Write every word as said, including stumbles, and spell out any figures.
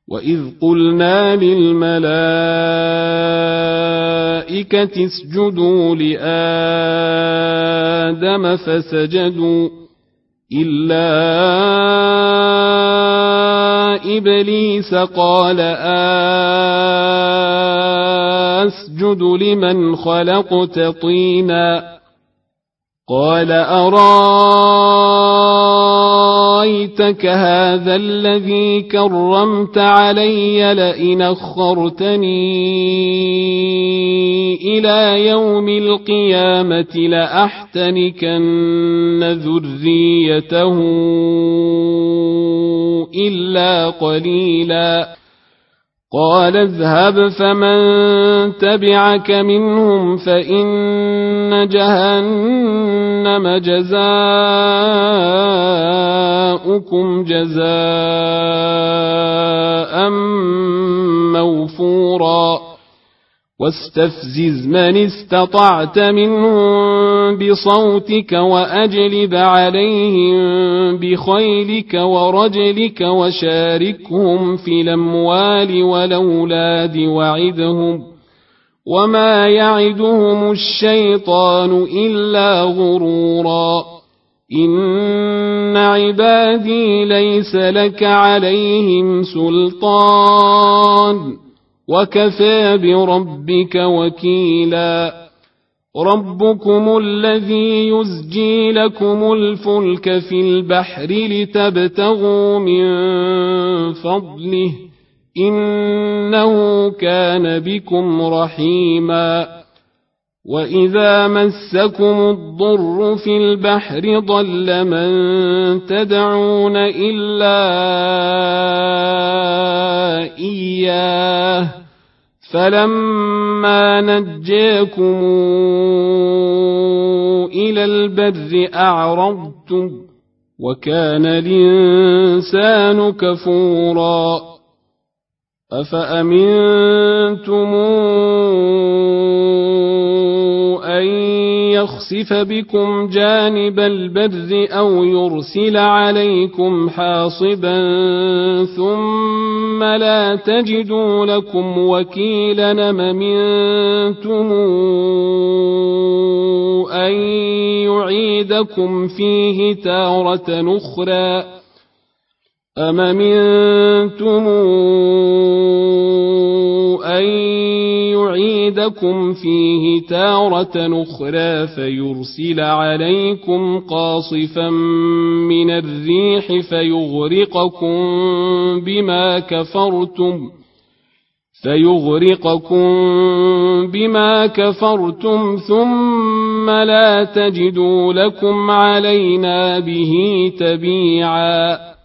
وإذ قلنا للملائكة اسجدوا لآدم فسجدوا إلا إبليس قال أسجد لمن خلقت طينا قال أرايتك هذا الذي كرمت علي لئن أخرتني إلى يوم القيامة لأحتنكن ذريته إلا قليلا قال اذهب فمن تبعك منهم فإن جهنم جزاؤكم جزاء موفورا واستفزز من استطعت منهم بصوتك وأجلب عليهم بخيلك ورجلك وشاركهم في الأموال والأولاد وعدهم وما يعدهم الشيطان إلا غرورا إن عبادي ليس لك عليهم سلطان وكفى بربك وكيلا ربكم الذي يزجي لكم الفلك في البحر لتبتغوا من فضله إنه كان بكم رحيما وإذا مسكم الضر في البحر ضل من تدعون إلا إياه فلما نجاكم إلى البر أعرضتم وكان الإنسان كفورا أفأمنتم أن يخسف بكم جانب البر أو يرسل عليكم حاصبا ثم لا تجدوا لكم وكيلا أم أمنتم أن يعيدكم فيه تارة أخرى أم أمنتم أن يعيدكم فيه تارة أخرى فيرسل عليكم قاصفا من الريح فيغرقكم بما كفرتم فيغرقكم بما كفرتم ثم لا تجدوا لكم علينا به تبيعا